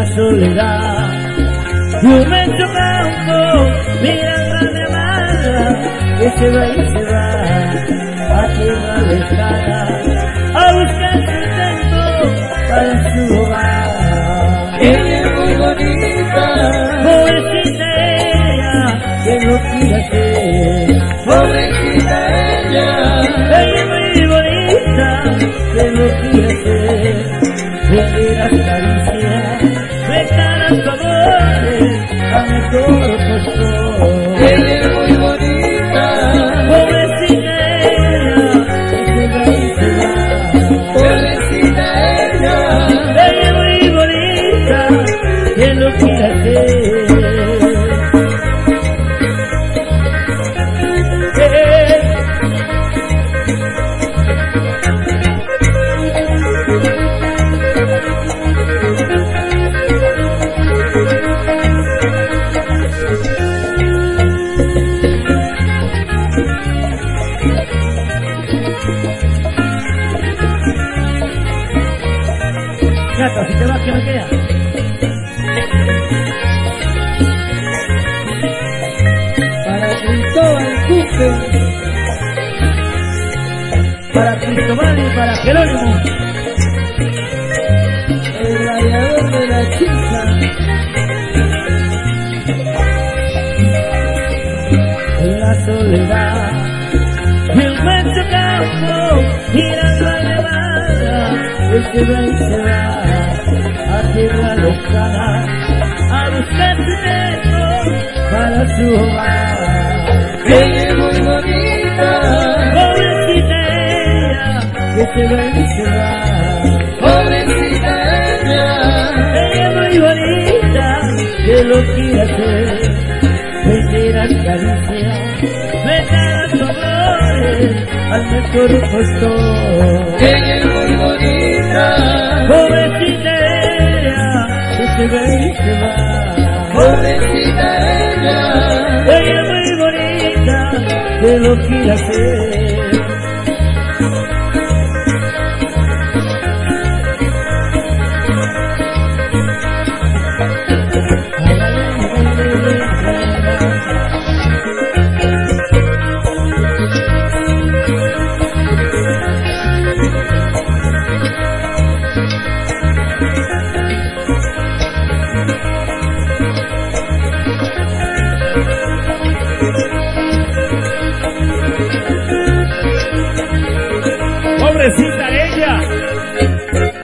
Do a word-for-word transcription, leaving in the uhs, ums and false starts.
la soledad. Y un inmenso campo, mira la nevada, que se va y se va a tierra lejana, a buscar sustento para su hogar. Ella es muy bonita, pobrecita ella, que no quiere ser. pobrecita ella, Ella es muy bonita, que no quiere ser. De las caricias, de caras favores, a mejor postor. ella es muy bonita, Pobrecita ella, que se va y se va. pobrecita ella, Ella es muy bonita, que no quiere ser. Gato, si te vas, que me queda. para Cristóbal Cupe, Para Cristóbal y para Jerónimo. el gladiador de la chica, En la soledad, y el inmenso campo, girando a nevada, que se va y se va a tierra lejana, a buscar sustento para su hogar. ella es muy bonita, Pobrecita ella, que se va y se va. pobrecita ella, Ella es muy bonita, que lo quiere hacer. Vender las caricias, vender las favores, al mejor postor. ella es muy bonita, Pobrecita ella, que se va y se va. pobrecita ella, Ella es muy bonita, que lo quiere hacer.